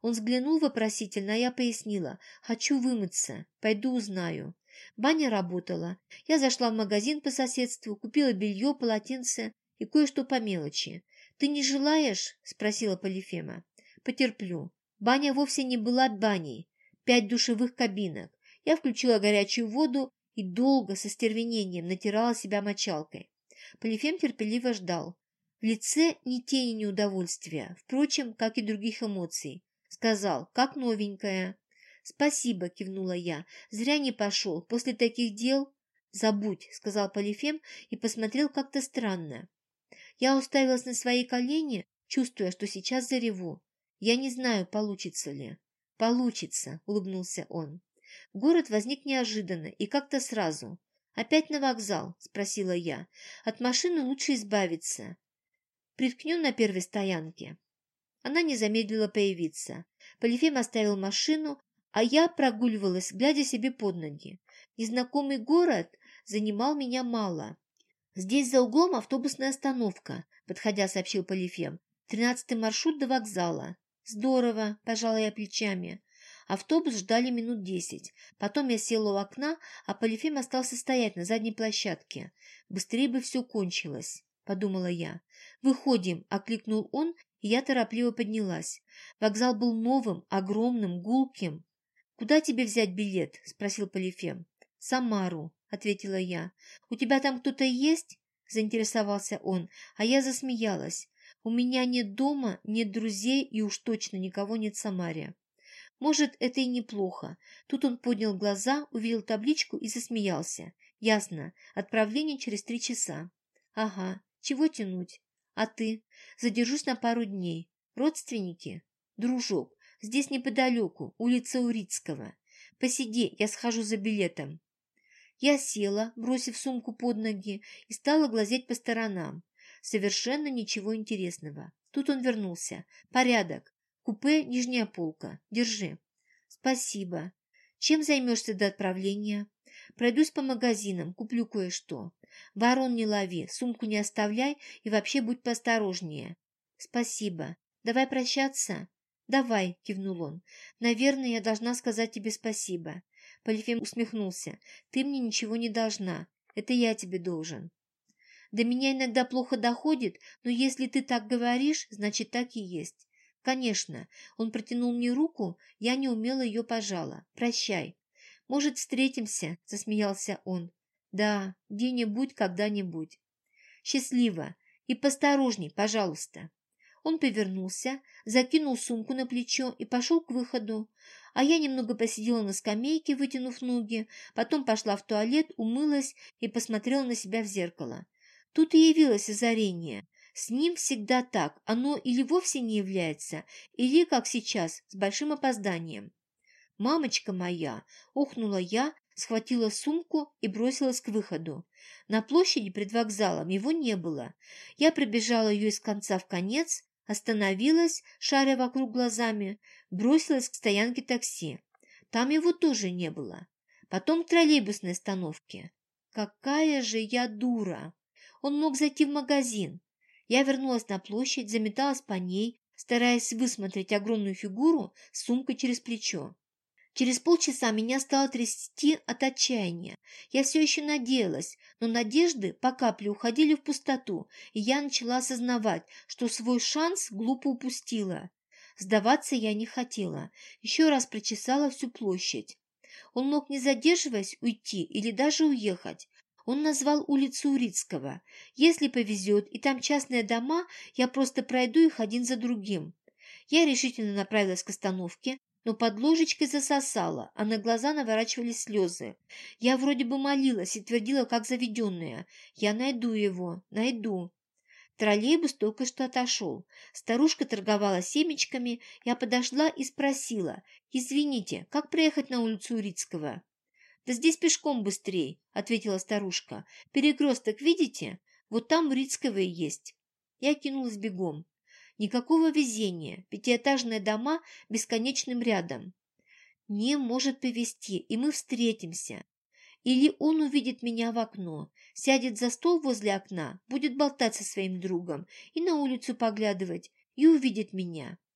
Он взглянул вопросительно, а я пояснила. Хочу вымыться. Пойду узнаю. Баня работала. Я зашла в магазин по соседству, купила белье, полотенце и кое-что по мелочи. «Ты не желаешь?» – спросила Полифема. «Потерплю. Баня вовсе не была баней. Пять душевых кабинок. Я включила горячую воду и долго, со стервенением, натирала себя мочалкой. Полифем терпеливо ждал. В лице ни тени неудовольствия, впрочем, как и других эмоций. Сказал, как новенькая. «Спасибо», – кивнула я. «Зря не пошел. После таких дел...» «Забудь», – сказал Полифем и посмотрел как-то странно. Я уставилась на свои колени, чувствуя, что сейчас зареву. Я не знаю, получится ли. «Получится», – улыбнулся он. Город возник неожиданно и как-то сразу. «Опять на вокзал?» – спросила я. «От машины лучше избавиться. Приткнем на первой стоянке». Она не замедлила появиться. Полифем оставил машину, а я прогуливалась, глядя себе под ноги. Незнакомый город занимал меня мало. «Здесь за углом автобусная остановка», – подходя, сообщил Полифем. «Тринадцатый маршрут до вокзала». «Здорово», – пожала я плечами. Автобус ждали минут десять. Потом я села у окна, а Полифем остался стоять на задней площадке. «Быстрее бы все кончилось», – подумала я. «Выходим», – окликнул он, и я торопливо поднялась. Вокзал был новым, огромным, гулким. «Куда тебе взять билет?» – спросил Полифем. «Самару», – ответила я. «У тебя там кто-то есть?» – заинтересовался он, а я засмеялась. «У меня нет дома, нет друзей и уж точно никого нет в Самаре». Может, это и неплохо. Тут он поднял глаза, увидел табличку и засмеялся. Ясно, отправление через три часа. Ага, чего тянуть? А ты? Задержусь на пару дней. Родственники? Дружок, здесь неподалеку, улица Урицкого. Посиди, я схожу за билетом. Я села, бросив сумку под ноги, и стала глазеть по сторонам. Совершенно ничего интересного. Тут он вернулся. Порядок. Купе, нижняя полка. Держи. Спасибо. Чем займешься до отправления? Пройдусь по магазинам, куплю кое-что. Ворон не лови, сумку не оставляй и вообще будь поосторожнее. Спасибо. Давай прощаться? Давай, кивнул он. Наверное, я должна сказать тебе спасибо. Полифем усмехнулся. Ты мне ничего не должна. Это я тебе должен. До меня иногда плохо доходит, но если ты так говоришь, значит так и есть. Конечно, он протянул мне руку, я неумело ее пожала. Прощай. Может, встретимся, засмеялся он. Да, где-нибудь, когда-нибудь. Счастливо. И поосторожней, пожалуйста. Он повернулся, закинул сумку на плечо и пошел к выходу, а я немного посидела на скамейке, вытянув ноги, потом пошла в туалет, умылась и посмотрела на себя в зеркало. Тут и явилось озарение. С ним всегда так, оно или вовсе не является, или, как сейчас, с большим опозданием. «Мамочка моя!» – охнула я, схватила сумку и бросилась к выходу. На площади пред вокзалом его не было. Я пробежала ее из конца в конец, остановилась, шаря вокруг глазами, бросилась к стоянке такси. Там его тоже не было. Потом к троллейбусной остановке. Какая же я дура! Он мог зайти в магазин. Я вернулась на площадь, заметалась по ней, стараясь высмотреть огромную фигуру с сумкой через плечо. Через полчаса меня стало трясти от отчаяния. Я все еще надеялась, но надежды по капле уходили в пустоту, и я начала осознавать, что свой шанс глупо упустила. Сдаваться я не хотела. Еще раз прочесала всю площадь. Он мог, не задерживаясь, уйти или даже уехать. Он назвал улицу Урицкого. Если повезет, и там частные дома, я просто пройду их один за другим. Я решительно направилась к остановке, но под ложечкой засосала, а на глаза наворачивались слезы. Я вроде бы молилась и твердила, как заведенная. Я найду его, найду. Троллейбус только что отошел. Старушка торговала семечками. Я подошла и спросила: «Извините, как проехать на улицу Урицкого?» «Да здесь пешком быстрей», — ответила старушка. «Перекресток видите? Вот там Урицкого и есть». Я кинулась бегом. Никакого везения, пятиэтажные дома бесконечным рядом. Не может повезти, и мы встретимся. Или он увидит меня в окно, сядет за стол возле окна, будет болтать со своим другом и на улицу поглядывать, и увидит меня.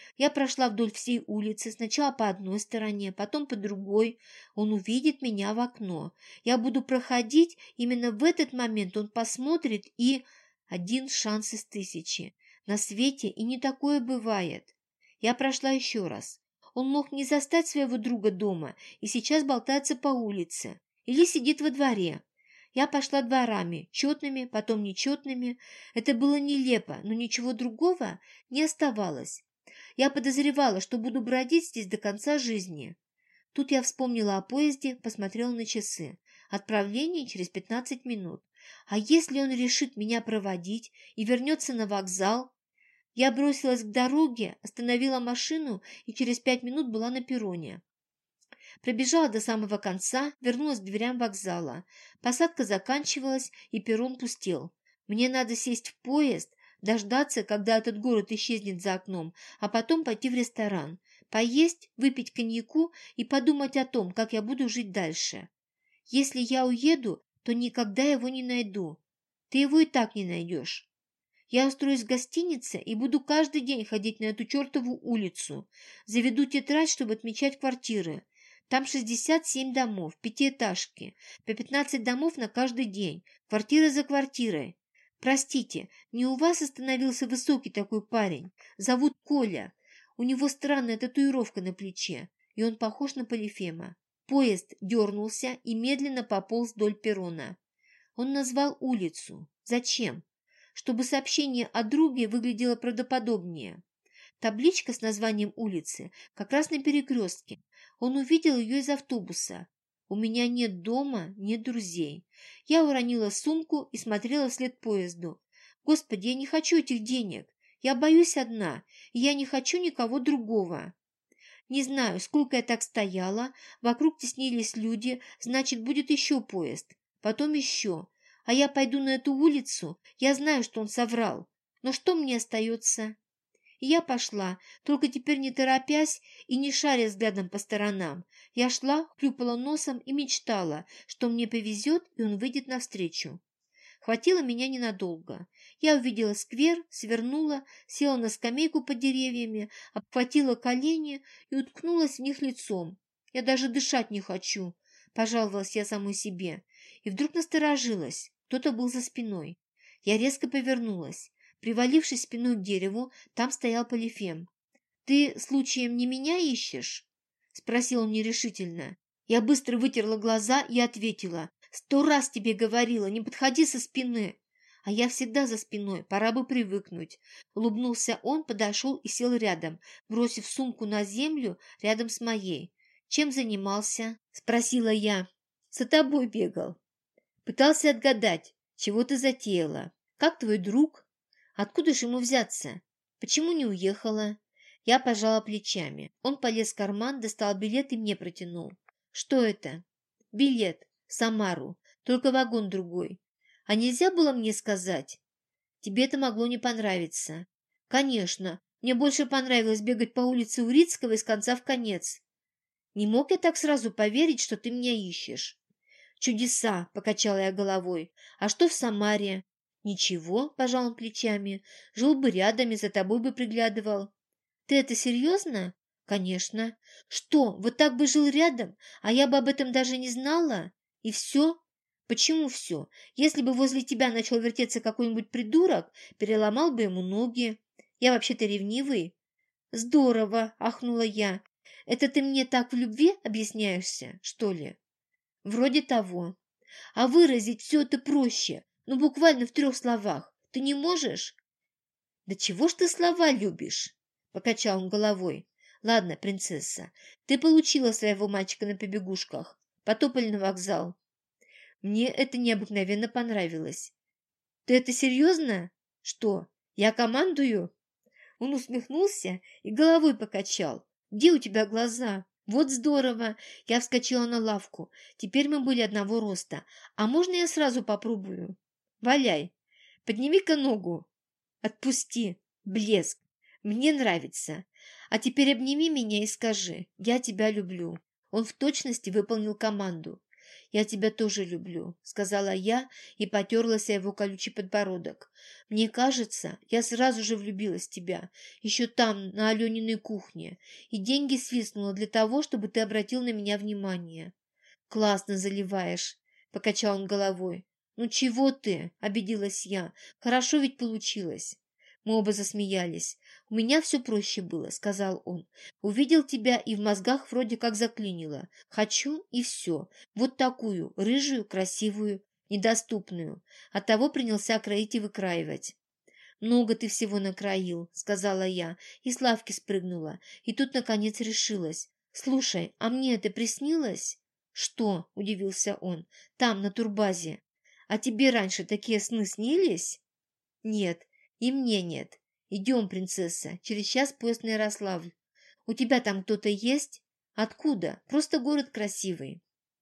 Я прошла вдоль всей улицы, сначала по одной стороне, потом по другой. Он увидит меня в окно. Я буду проходить, именно в этот момент он посмотрит и... Один шанс из тысячи. На свете и не такое бывает. Я прошла еще раз. Он мог не застать своего друга дома и сейчас болтается по улице. Или сидит во дворе. Я пошла дворами, четными, потом нечетными. Это было нелепо, но ничего другого не оставалось. Я подозревала, что буду бродить здесь до конца жизни. Тут я вспомнила о поезде, посмотрела на часы. Отправление через пятнадцать минут. А если он решит меня проводить и вернется на вокзал? Я бросилась к дороге, остановила машину и через пять минут была на перроне. Пробежала до самого конца, вернулась к дверям вокзала. Посадка заканчивалась, и перрон пустел. Мне надо сесть в поезд, дождаться, когда этот город исчезнет за окном, а потом пойти в ресторан, поесть, выпить коньяку и подумать о том, как я буду жить дальше. Если я уеду, то никогда его не найду. Ты его и так не найдешь. Я устроюсь в гостинице и буду каждый день ходить на эту чертову улицу. Заведу тетрадь, чтобы отмечать квартиры. Там шестьдесят семь домов, пятиэтажки, по пятнадцать домов на каждый день, квартира за квартирой. Простите, не у вас остановился высокий такой парень? Зовут Коля. У него странная татуировка на плече, и он похож на Полифема. Поезд дернулся и медленно пополз вдоль перрона. Он назвал улицу. Зачем? Чтобы сообщение о друге выглядело правдоподобнее. Табличка с названием улицы как раз на перекрестке. Он увидел ее из автобуса. У меня нет дома, нет друзей. Я уронила сумку и смотрела вслед поезду. Господи, я не хочу этих денег. Я боюсь одна, и я не хочу никого другого. Не знаю, сколько я так стояла. Вокруг теснились люди, значит, будет еще поезд. Потом еще. А я пойду на эту улицу. Я знаю, что он соврал. Но что мне остается? И я пошла, только теперь не торопясь и не шаря взглядом по сторонам. Я шла, хлюпала носом и мечтала, что мне повезет, и он выйдет навстречу. Хватило меня ненадолго. Я увидела сквер, свернула, села на скамейку под деревьями, обхватила колени и уткнулась в них лицом. Я даже дышать не хочу, пожаловалась я самой себе. И вдруг насторожилась. Кто-то был за спиной. Я резко повернулась. Привалившись спиной к дереву, там стоял Полифем. «Ты, случаем, не меня ищешь?» — спросил он нерешительно. Я быстро вытерла глаза и ответила. «Сто раз тебе говорила, не подходи со спины!» «А я всегда за спиной, пора бы привыкнуть». Улыбнулся он, подошел и сел рядом, бросив сумку на землю рядом с моей. «Чем занимался?» — спросила я. «За тобой бегал. Пытался отгадать, чего ты затеяла. Как твой друг?» «Откуда же ему взяться? Почему не уехала?» Я пожала плечами. Он полез в карман, достал билет и мне протянул. «Что это?» «Билет. В Самару. Только вагон другой. А нельзя было мне сказать?» «Тебе это могло не понравиться». «Конечно. Мне больше понравилось бегать по улице Урицкого из конца в конец. Не мог я так сразу поверить, что ты меня ищешь». «Чудеса!» — покачала я головой. «А что в Самаре?» «Ничего», — пожал он плечами, — «жил бы рядом и за тобой бы приглядывал». «Ты это серьезно?» «Конечно». «Что, вот так бы жил рядом, а я бы об этом даже не знала? И все?» «Почему все? Если бы возле тебя начал вертеться какой-нибудь придурок, переломал бы ему ноги. Я вообще-то ревнивый». «Здорово!» — ахнула я. «Это ты мне так в любви объясняешься, что ли?» «Вроде того. А выразить все это проще». Ну, буквально в трех словах. Ты не можешь?» «Да чего ж ты слова любишь?» — покачал он головой. «Ладно, принцесса, ты получила своего мальчика на побегушках. Потопали на вокзал». Мне это необыкновенно понравилось. «Ты это серьезно? Что, я командую?» Он усмехнулся и головой покачал. «Где у тебя глаза?» «Вот здорово!» Я вскочила на лавку. Теперь мы были одного роста. «А можно я сразу попробую?» «Валяй! Подними-ка ногу!» «Отпусти! Блеск! Мне нравится! А теперь обними меня и скажи: я тебя люблю!» Он в точности выполнил команду. «Я тебя тоже люблю», — сказала я и потерлась о его колючий подбородок. «Мне кажется, я сразу же влюбилась в тебя, еще там, на Алениной кухне, и деньги свистнула для того, чтобы ты обратил на меня внимание». «Классно заливаешь», — покачал он головой. «Ну чего ты?» — обиделась я. «Хорошо ведь получилось». Мы оба засмеялись. «У меня все проще было», — сказал он. «Увидел тебя, и в мозгах вроде как заклинило. Хочу, и все. Вот такую, рыжую, красивую, недоступную. Оттого принялся кроить и выкраивать». «Много ты всего накроил», — сказала я, и с лавки спрыгнула. И тут, наконец, решилась. «Слушай, а мне это приснилось?» «Что?» — удивился он. «Там, на турбазе. А тебе раньше такие сны снились?» «Нет, и мне нет. Идем, принцесса, через час поезд на Ярославль. У тебя там кто-то есть?» «Откуда? Просто город красивый».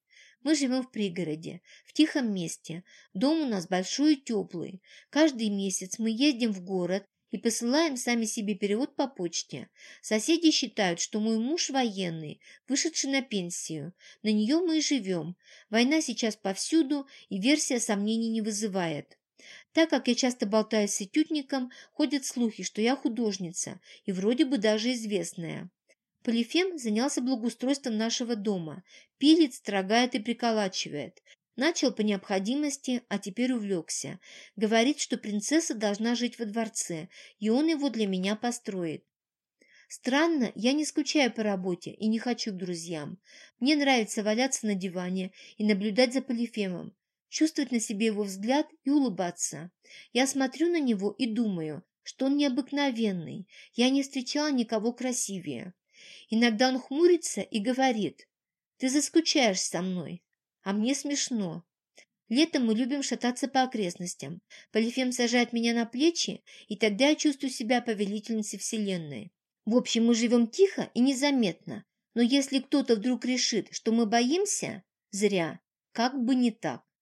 Мы живем в пригороде, в тихом месте. Дом у нас большой и теплый. Каждый месяц мы ездим в город и посылаем сами себе перевод по почте. Соседи считают, что мой муж военный, вышедший на пенсию. На нее мы и живем. Война сейчас повсюду, и версия сомнений не вызывает. Так как я часто болтаю с этюдником, ходят слухи, что я художница, и вроде бы даже известная. Полифем занялся благоустройством нашего дома, пилит, строгает и приколачивает. Начал по необходимости, а теперь увлекся. Говорит, что принцесса должна жить во дворце, и он его для меня построит. Странно, я не скучаю по работе и не хочу к друзьям. Мне нравится валяться на диване и наблюдать за Полифемом, чувствовать на себе его взгляд и улыбаться. Я смотрю на него и думаю, что он необыкновенный. Я не встречала никого красивее. Иногда он хмурится и говорит: «Ты заскучаешь со мной». А мне смешно. Летом мы любим шататься по окрестностям. Полифем сажает меня на плечи, и тогда я чувствую себя повелительницей вселенной. В общем, мы живем тихо и незаметно. Но если кто-то вдруг решит, что мы боимся, зря, как бы не так.